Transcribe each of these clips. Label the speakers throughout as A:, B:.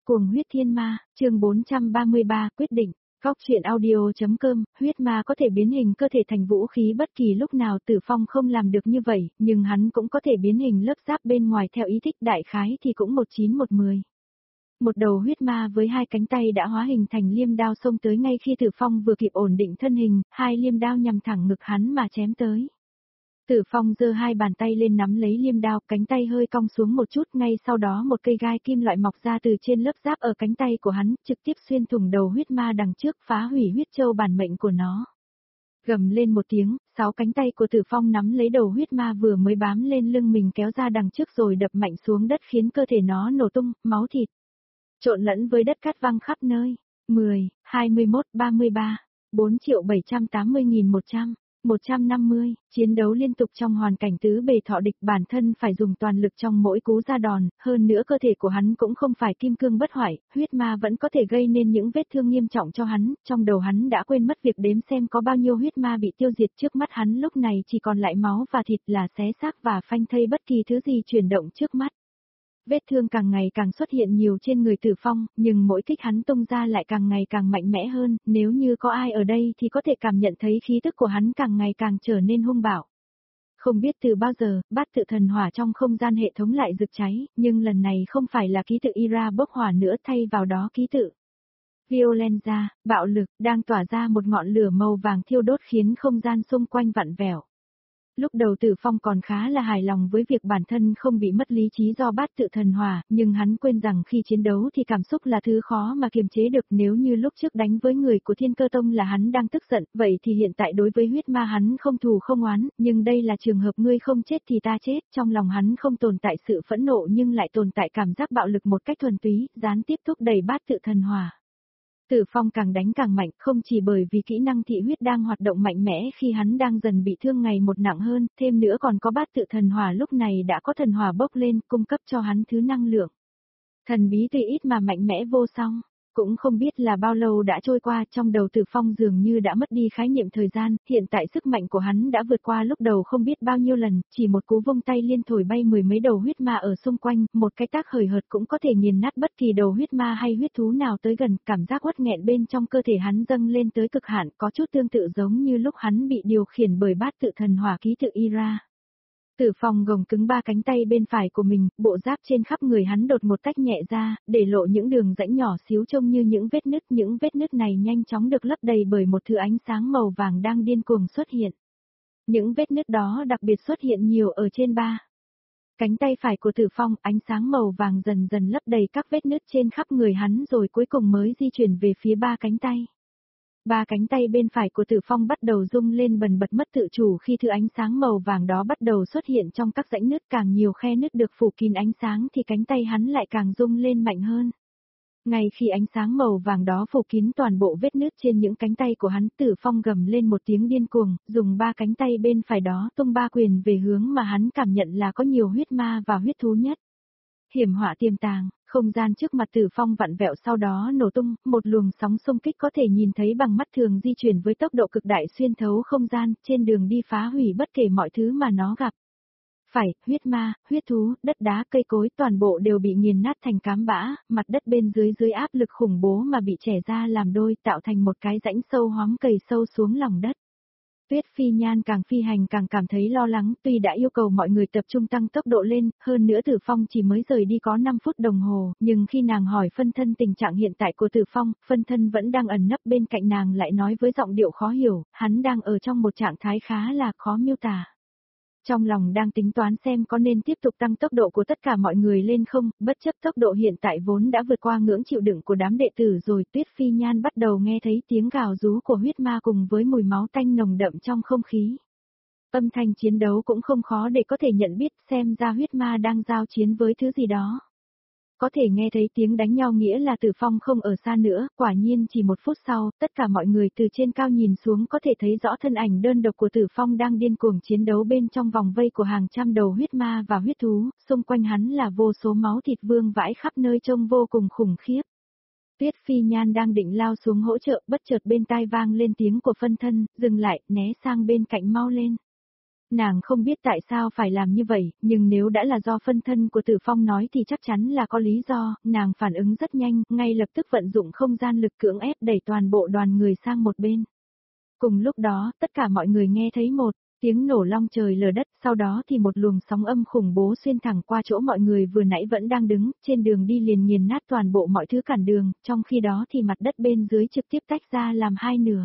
A: Cuồng huyết thiên ma, chương 433, quyết định. Góc truyện audio.com, huyết ma có thể biến hình cơ thể thành vũ khí bất kỳ lúc nào. Tử Phong không làm được như vậy, nhưng hắn cũng có thể biến hình lớp giáp bên ngoài theo ý thích, đại khái thì cũng 19-10. Một đầu huyết ma với hai cánh tay đã hóa hình thành liêm đao xông tới ngay khi Tử Phong vừa kịp ổn định thân hình, hai liêm đao nhằm thẳng ngực hắn mà chém tới. Tử Phong giơ hai bàn tay lên nắm lấy liêm đao, cánh tay hơi cong xuống một chút, ngay sau đó một cây gai kim loại mọc ra từ trên lớp giáp ở cánh tay của hắn, trực tiếp xuyên thủng đầu huyết ma đằng trước, phá hủy huyết châu bản mệnh của nó. Gầm lên một tiếng, 6 cánh tay của Tử Phong nắm lấy đầu huyết ma vừa mới bám lên lưng mình kéo ra đằng trước rồi đập mạnh xuống đất khiến cơ thể nó nổ tung, máu thịt trộn lẫn với đất cát văng khắp nơi. 10, 21, 33, 4.780.100. 150, chiến đấu liên tục trong hoàn cảnh tứ bề thọ địch, bản thân phải dùng toàn lực trong mỗi cú ra đòn, hơn nữa cơ thể của hắn cũng không phải kim cương bất hoại, huyết ma vẫn có thể gây nên những vết thương nghiêm trọng cho hắn, trong đầu hắn đã quên mất việc đếm xem có bao nhiêu huyết ma bị tiêu diệt, trước mắt hắn lúc này chỉ còn lại máu và thịt, là xé xác và phanh thây bất kỳ thứ gì chuyển động trước mắt. Vết thương càng ngày càng xuất hiện nhiều trên người Tử Phong, nhưng mỗi kích hắn tung ra lại càng ngày càng mạnh mẽ hơn, nếu như có ai ở đây thì có thể cảm nhận thấy khí tức của hắn càng ngày càng trở nên hung bạo. Không biết từ bao giờ, bát tự thần hỏa trong không gian hệ thống lại rực cháy, nhưng lần này không phải là ký tự Ira bốc hỏa nữa, thay vào đó ký tự Violenza, bạo lực, đang tỏa ra một ngọn lửa màu vàng thiêu đốt khiến không gian xung quanh vặn vẹo. Lúc đầu Tử Phong còn khá là hài lòng với việc bản thân không bị mất lý trí do bát tự thần hỏa, nhưng hắn quên rằng khi chiến đấu thì cảm xúc là thứ khó mà kiềm chế được. Nếu như lúc trước đánh với người của Thiên Cơ Tông là hắn đang tức giận, vậy thì hiện tại đối với huyết ma hắn không thù không oán, nhưng đây là trường hợp ngươi không chết thì ta chết, trong lòng hắn không tồn tại sự phẫn nộ nhưng lại tồn tại cảm giác bạo lực một cách thuần túy, gián tiếp thúc đẩy bát tự thần hỏa. Tử Phong càng đánh càng mạnh, không chỉ bởi vì kỹ năng thị huyết đang hoạt động mạnh mẽ khi hắn đang dần bị thương ngày một nặng hơn, thêm nữa còn có bát tự thần hỏa lúc này đã có thần hỏa bốc lên, cung cấp cho hắn thứ năng lượng. Thần bí tuy ít mà mạnh mẽ vô song. Cũng không biết là bao lâu đã trôi qua, trong đầu Tử Phong dường như đã mất đi khái niệm thời gian, hiện tại sức mạnh của hắn đã vượt qua lúc đầu không biết bao nhiêu lần, chỉ một cú vung tay liên thổi bay 10 mấy đầu huyết ma ở xung quanh, một cái tác hời hợt cũng có thể nghiền nát bất kỳ đầu huyết ma hay huyết thú nào tới gần, cảm giác uất nghẹn bên trong cơ thể hắn dâng lên tới cực hạn, có chút tương tự giống như lúc hắn bị điều khiển bởi bát tự thần hỏa ký tự Ira. Tử Phong gồng cứng ba cánh tay bên phải của mình, bộ giáp trên khắp người hắn đột một tách nhẹ ra, để lộ những đường rãnh nhỏ xíu trông như những vết nứt này nhanh chóng được lấp đầy bởi một thứ ánh sáng màu vàng đang điên cuồng xuất hiện. Những vết nứt đó đặc biệt xuất hiện nhiều ở trên ba cánh tay phải của Tử Phong, ánh sáng màu vàng dần dần lấp đầy các vết nứt trên khắp người hắn rồi cuối cùng mới di chuyển về phía ba cánh tay. Ba cánh tay bên phải của Tử Phong bắt đầu rung lên bần bật mất tự chủ khi thứ ánh sáng màu vàng đó bắt đầu xuất hiện trong các rãnh nứt, càng nhiều khe nứt được phủ kín ánh sáng thì cánh tay hắn lại càng rung lên mạnh hơn. Ngay khi ánh sáng màu vàng đó phủ kín toàn bộ vết nứt trên những cánh tay của hắn, Tử Phong gầm lên một tiếng điên cuồng, dùng ba cánh tay bên phải đó tung ba quyền về hướng mà hắn cảm nhận là có nhiều huyết ma và huyết thú nhất. Hiểm họa tiềm tàng, không gian trước mặt Tử Phong vặn vẹo sau đó nổ tung, một luồng sóng xung kích có thể nhìn thấy bằng mắt thường di chuyển với tốc độ cực đại xuyên thấu không gian, trên đường đi phá hủy bất kể mọi thứ mà nó gặp. Phải, huyết ma, huyết thú, đất đá, cây cối toàn bộ đều bị nghiền nát thành cám bã, mặt đất bên dưới áp lực khủng bố mà bị chẻ ra làm đôi, tạo thành một cái rãnh sâu hoắm cày sâu xuống lòng đất. Tuyết Phi Nhan càng phi hành càng cảm thấy lo lắng, tuy đã yêu cầu mọi người tập trung tăng tốc độ lên, hơn nữa Tử Phong chỉ mới rời đi có 5 phút đồng hồ, nhưng khi nàng hỏi phân thân tình trạng hiện tại của Tử Phong, phân thân vẫn đang ẩn nấp bên cạnh nàng lại nói với giọng điệu khó hiểu, hắn đang ở trong một trạng thái khá là khó miêu tả. Trong lòng đang tính toán xem có nên tiếp tục tăng tốc độ của tất cả mọi người lên không, bất chấp tốc độ hiện tại vốn đã vượt qua ngưỡng chịu đựng của đám đệ tử rồi. Tuyết Phi Nhan bắt đầu nghe thấy tiếng gào rú của huyết ma cùng với mùi máu tanh nồng đậm trong không khí. Âm thanh chiến đấu cũng không khó để có thể nhận biết, xem ra huyết ma đang giao chiến với thứ gì đó. Có thể nghe thấy tiếng đánh nhau nghĩa là Tử Phong không ở xa nữa, quả nhiên chỉ 1 phút sau, tất cả mọi người từ trên cao nhìn xuống có thể thấy rõ thân ảnh đơn độc của Tử Phong đang điên cuồng chiến đấu bên trong vòng vây của hàng trăm đầu huyết ma và huyết thú, xung quanh hắn là vô số máu thịt vương vãi khắp nơi trông vô cùng khủng khiếp. Tuyết Phi Nhan đang định lao xuống hỗ trợ, bất chợt bên tai vang lên tiếng của phân thân, dừng lại, né sang bên cạnh mau lên. Nàng không biết tại sao phải làm như vậy, nhưng nếu đã là do phân thân của Tử Phong nói thì chắc chắn là có lý do, nàng phản ứng rất nhanh, ngay lập tức vận dụng không gian lực cưỡng ép đẩy toàn bộ đoàn người sang một bên. Cùng lúc đó, tất cả mọi người nghe thấy một tiếng nổ long trời lở đất, sau đó thì một luồng sóng âm khủng bố xuyên thẳng qua chỗ mọi người vừa nãy vẫn đang đứng, trên đường đi liền nghiền nát toàn bộ mọi thứ cản đường, trong khi đó thì mặt đất bên dưới trực tiếp tách ra làm hai nửa.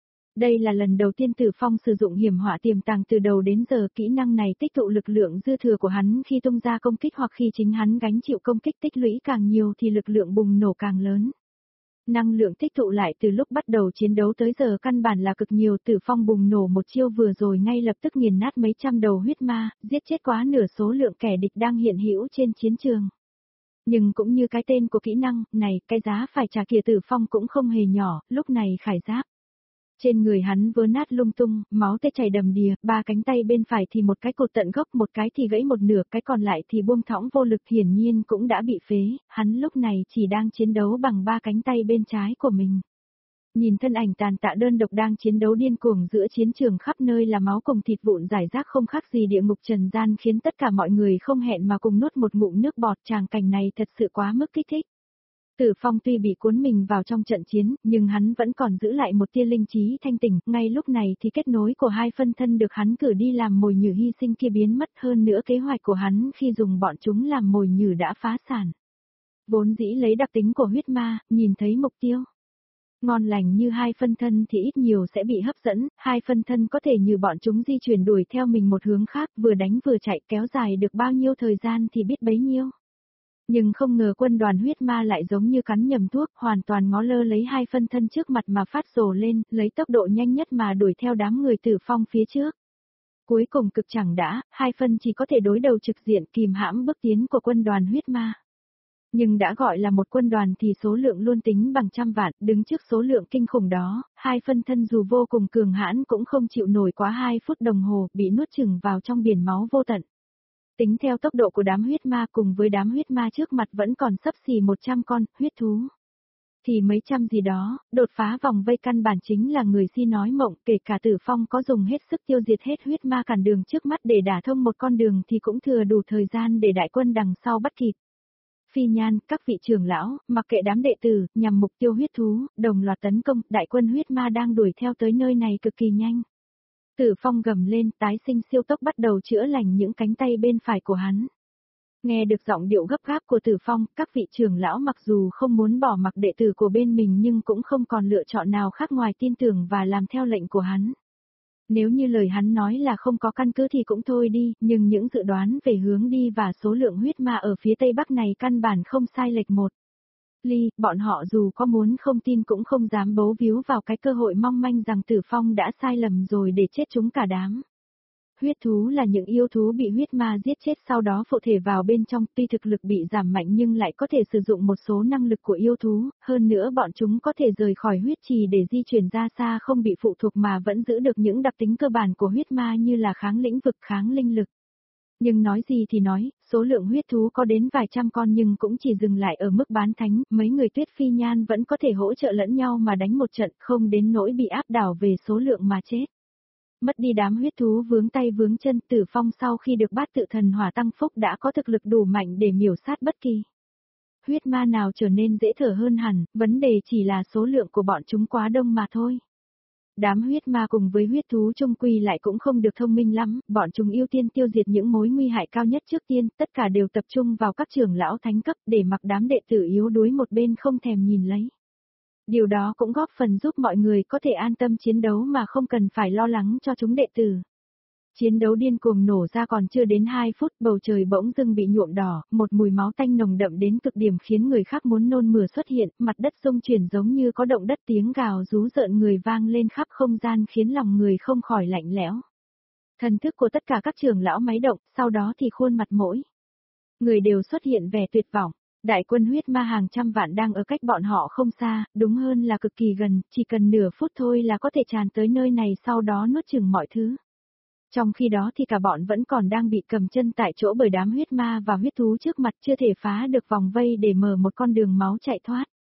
A: Đây là lần đầu tiên Tử Phong sử dụng hiểm họa tiềm tàng từ đầu đến giờ, kỹ năng này tích tụ lực lượng dư thừa của hắn khi tung ra công kích hoặc khi chính hắn gánh chịu công kích tích lũy càng nhiều thì lực lượng bùng nổ càng lớn. Năng lượng tích tụ lại từ lúc bắt đầu chiến đấu tới giờ căn bản là cực nhiều. Tử Phong bùng nổ một chiêu vừa rồi ngay lập tức nghiền nát mấy trăm đầu huyết ma, giết chết quá nửa số lượng kẻ địch đang hiện hữu trên chiến trường. Nhưng cũng như cái tên của kỹ năng này, cái giá phải trả kia Tử Phong cũng không hề nhỏ, lúc này khải giáp. Trên người hắn vỡ nát lung tung, máu tê chảy đầm đìa, ba cánh tay bên phải thì một cái cột tận gốc, một cái thì gãy một nửa, cái còn lại thì buông thõng vô lực, hiển nhiên cũng đã bị phế, hắn lúc này chỉ đang chiến đấu bằng ba cánh tay bên trái của mình. Nhìn thân ảnh tàn tạ đơn độc đang chiến đấu điên cuồng giữa chiến trường, khắp nơi là máu cùng thịt vụn rải rác không khác gì địa ngục trần gian, khiến tất cả mọi người không hẹn mà cùng nuốt một ngụm nước bọt. Tràng cảnh này thật sự quá mức kích thích. Tử Phong tuy bị cuốn mình vào trong trận chiến, nhưng hắn vẫn còn giữ lại một tia linh trí thanh tỉnh, ngay lúc này thì kết nối của hai phân thân được hắn cử đi làm mồi nhử hy sinh kia biến mất, hơn nữa kế hoạch của hắn khi dùng bọn chúng làm mồi nhử đã phá sản. Vốn dĩ lấy đặc tính của huyết ma, nhìn thấy mục tiêu ngon lành như hai phân thân thì ít nhiều sẽ bị hấp dẫn, hai phân thân có thể như bọn chúng di chuyển đuổi theo mình một hướng khác, vừa đánh vừa chạy, kéo dài được bao nhiêu thời gian thì biết bấy nhiêu. Nhưng không ngờ quân đoàn huyết ma lại giống như cắn nhầm thuốc, hoàn toàn ngó lơ lấy hai phân thân trước mặt mà phát rồ lên, lấy tốc độ nhanh nhất mà đuổi theo đám người Tử Phong phía trước. Cuối cùng cực chẳng đã, hai phân chỉ có thể đối đầu trực diện kìm hãm bước tiến của quân đoàn huyết ma. Nhưng đã gọi là một quân đoàn thì số lượng luôn tính bằng trăm vạn, đứng trước số lượng kinh khủng đó, hai phân thân dù vô cùng cường hãn cũng không chịu nổi quá 2 phút đồng hồ, bị nuốt chửng vào trong biển máu vô tận. Tính theo tốc độ của đám huyết ma cùng với đám huyết ma trước mặt vẫn còn xấp xỉ 100 con, huyết thú. Thì mấy trăm gì đó, đột phá vòng vây căn bản chính là người si nói mộng, kể cả Tử Phong có dùng hết sức tiêu diệt hết huyết ma cản đường trước mắt để đả thông một con đường thì cũng thừa đủ thời gian để đại quân đằng sau bắt kịp. Phi Nhan, các vị trưởng lão, mặc kệ đám đệ tử, nhằm mục tiêu huyết thú, đồng loạt tấn công, đại quân huyết ma đang đuổi theo tới nơi này cực kỳ nhanh. Tử Phong gầm lên, tái sinh siêu tốc bắt đầu chữa lành những cánh tay bên phải của hắn. Nghe được giọng điệu gấp gáp của Tử Phong, các vị trưởng lão mặc dù không muốn bỏ mặc đệ tử của bên mình nhưng cũng không còn lựa chọn nào khác ngoài tin tưởng và làm theo lệnh của hắn. Nếu như lời hắn nói là không có căn cứ thì cũng thôi đi, nhưng những dự đoán về hướng đi và số lượng huyết ma ở phía tây bắc này căn bản không sai lệch một ly, bọn họ dù có muốn không tin cũng không dám bấu víu vào cái cơ hội mong manh rằng Tử Phong đã sai lầm rồi để chết chúng cả đám. Huyết thú là những yêu thú bị huyết ma giết chết sau đó phụ thể vào bên trong, tuy thực lực bị giảm mạnh nhưng lại có thể sử dụng một số năng lực của yêu thú, hơn nữa bọn chúng có thể rời khỏi huyết trì để di chuyển ra xa không bị phụ thuộc mà vẫn giữ được những đặc tính cơ bản của huyết ma như là kháng lĩnh vực, kháng linh lực. Nhưng nói gì thì nói, số lượng huyết thú có đến vài trăm con nhưng cũng chỉ dừng lại ở mức bán thánh, mấy người Tuyết Phi Nhan vẫn có thể hỗ trợ lẫn nhau mà đánh một trận, không đến nỗi bị áp đảo về số lượng mà chết. Mất đi đám huyết thú vướng tay vướng chân, Tử Phong sau khi được bát tự thần hỏa tăng phúc đã có thực lực đủ mạnh để miểu sát bất kỳ huyết ma nào trở nên dễ thở hơn hẳn, vấn đề chỉ là số lượng của bọn chúng quá đông mà thôi. Đám huyết ma cùng với huyết thú chung quy lại cũng không được thông minh lắm, bọn chúng ưu tiên tiêu diệt những mối nguy hại cao nhất trước tiên, tất cả đều tập trung vào các trưởng lão thánh cấp để mặc đám đệ tử yếu đuối một bên không thèm nhìn lấy. Điều đó cũng góp phần giúp mọi người có thể an tâm chiến đấu mà không cần phải lo lắng cho chúng đệ tử. Chiến đấu điên cuồng nổ ra còn chưa đến 2 phút, bầu trời bỗng dưng bị nhuộm đỏ, một mùi máu tanh nồng đậm đến cực điểm khiến người khác muốn nôn mửa xuất hiện, mặt đất rung chuyển giống như có động đất, tiếng gào rú rợn người vang lên khắp không gian khiến lòng người không khỏi lạnh lẽo. Thần thức của tất cả các trưởng lão máy động, sau đó thì khuôn mặt mỗi người đều xuất hiện vẻ tuyệt vọng. Đại quân huyết ma hàng trăm vạn đang ở cách bọn họ không xa, đúng hơn là cực kỳ gần, chỉ cần nửa phút thôi là có thể tràn tới nơi này sau đó nuốt chửng mọi thứ. Trong khi đó thì cả bọn vẫn còn đang bị cầm chân tại chỗ bởi đám huyết ma và huyết thú trước mặt chưa thể phá được vòng vây để mở một con đường máu chạy thoát.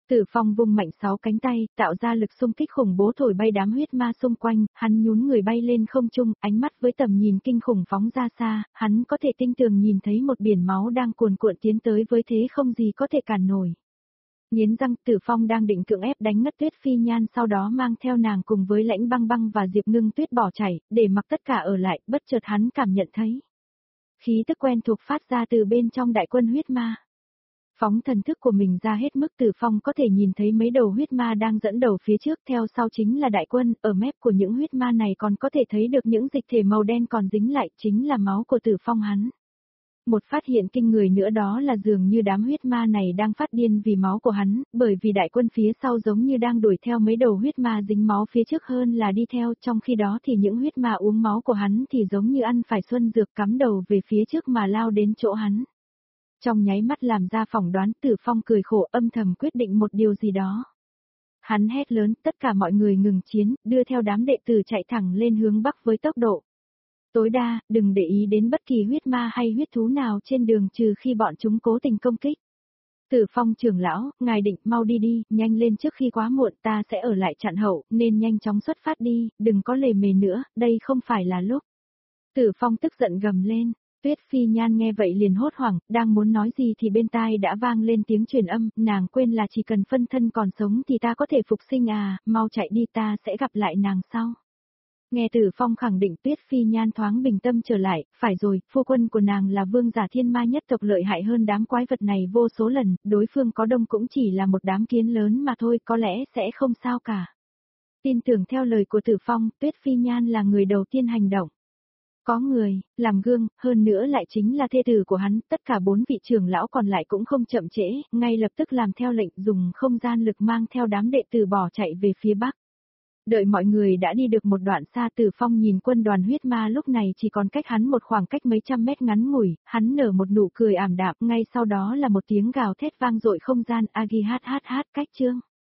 A: Tử Phong vung mạnh 6 cánh tay, tạo ra lực xung kích khủng bố thổi bay đám huyết ma xung quanh, hắn nhún người bay lên không trung, ánh mắt với tầm nhìn kinh khủng phóng ra xa, hắn có thể tinh tường nhìn thấy một biển máu đang cuồn cuộn tiến tới với thế không gì có thể cản nổi. Nghiến răng, Tử Phong đang định cưỡng ép đánh ngất Tuyết Phi Nhan, sau đó mang theo nàng cùng với Lãnh Băng Băng và Diệp Ngưng Tuyết bỏ chạy, để mặc tất cả ở lại, bất chợt hắn cảm nhận thấy khí tức quen thuộc phát ra từ bên trong đại quân huyết ma. Phóng thần thức của mình ra hết mức, Tử Phong có thể nhìn thấy mấy đầu huyết ma đang dẫn đầu phía trước, theo sau chính là đại quân, ở mép của những huyết ma này còn có thể thấy được những dịch thể màu đen còn dính lại, chính là máu của Tử Phong hắn. Một phát hiện kinh người nữa đó là dường như đám huyết ma này đang phát điên vì máu của hắn, bởi vì đại quân phía sau giống như đang đuổi theo mấy đầu huyết ma dính máu phía trước hơn là đi theo, trong khi đó thì những huyết ma uống máu của hắn thì giống như ăn phải xuân dược, cắm đầu về phía trước mà lao đến chỗ hắn. Trong nháy mắt làm ra phỏng đoán, Tử Phong cười khổ âm thầm quyết định một điều gì đó. Hắn hét lớn, tất cả mọi người ngừng chiến, đưa theo đám đệ tử chạy thẳng lên hướng bắc với tốc độ tối đa, đừng để ý đến bất kỳ huyết ma hay huyết thú nào trên đường trừ khi bọn chúng cố tình công kích. Tử Phong trưởng lão, ngài định mau đi đi, nhanh lên trước khi quá muộn, ta sẽ ở lại chặn hậu, nên nhanh chóng xuất phát đi, đừng có lề mề nữa, đây không phải là lúc. Tử Phong tức giận gầm lên. Tuyết Phi Nhan nghe vậy liền hốt hoảng, đang muốn nói gì thì bên tai đã vang lên tiếng truyền âm, nàng quên là chỉ cần phân thân còn sống thì ta có thể phục sinh à, mau chạy đi, ta sẽ gặp lại nàng sau. Nghe Tử Phong khẳng định, Tuyết Phi Nhan thoáng bình tâm trở lại, phải rồi, phu quân của nàng là vương giả thiên ma nhất tộc, lợi hại hơn đám quái vật này vô số lần, đối phương có đông cũng chỉ là một đám kiến lớn mà thôi, có lẽ sẽ không sao cả. Tin tưởng theo lời của Tử Phong, Tuyết Phi Nhan là người đầu tiên hành động. Có người, làm gương, hơn nữa lại chính là thê tử của hắn, tất cả 4 vị trưởng lão còn lại cũng không chậm trễ, ngay lập tức làm theo lệnh, dùng không gian lực mang theo đám đệ tử bỏ chạy về phía bắc. Đợi mọi người đã đi được một đoạn xa, Tử Phong nhìn quân đoàn huyết ma lúc này chỉ còn cách hắn một khoảng cách mấy trăm mét ngắn ngủi, hắn nở một nụ cười ảm đạm, ngay sau đó là một tiếng gào thét vang dội không gian, agi hát cách chương.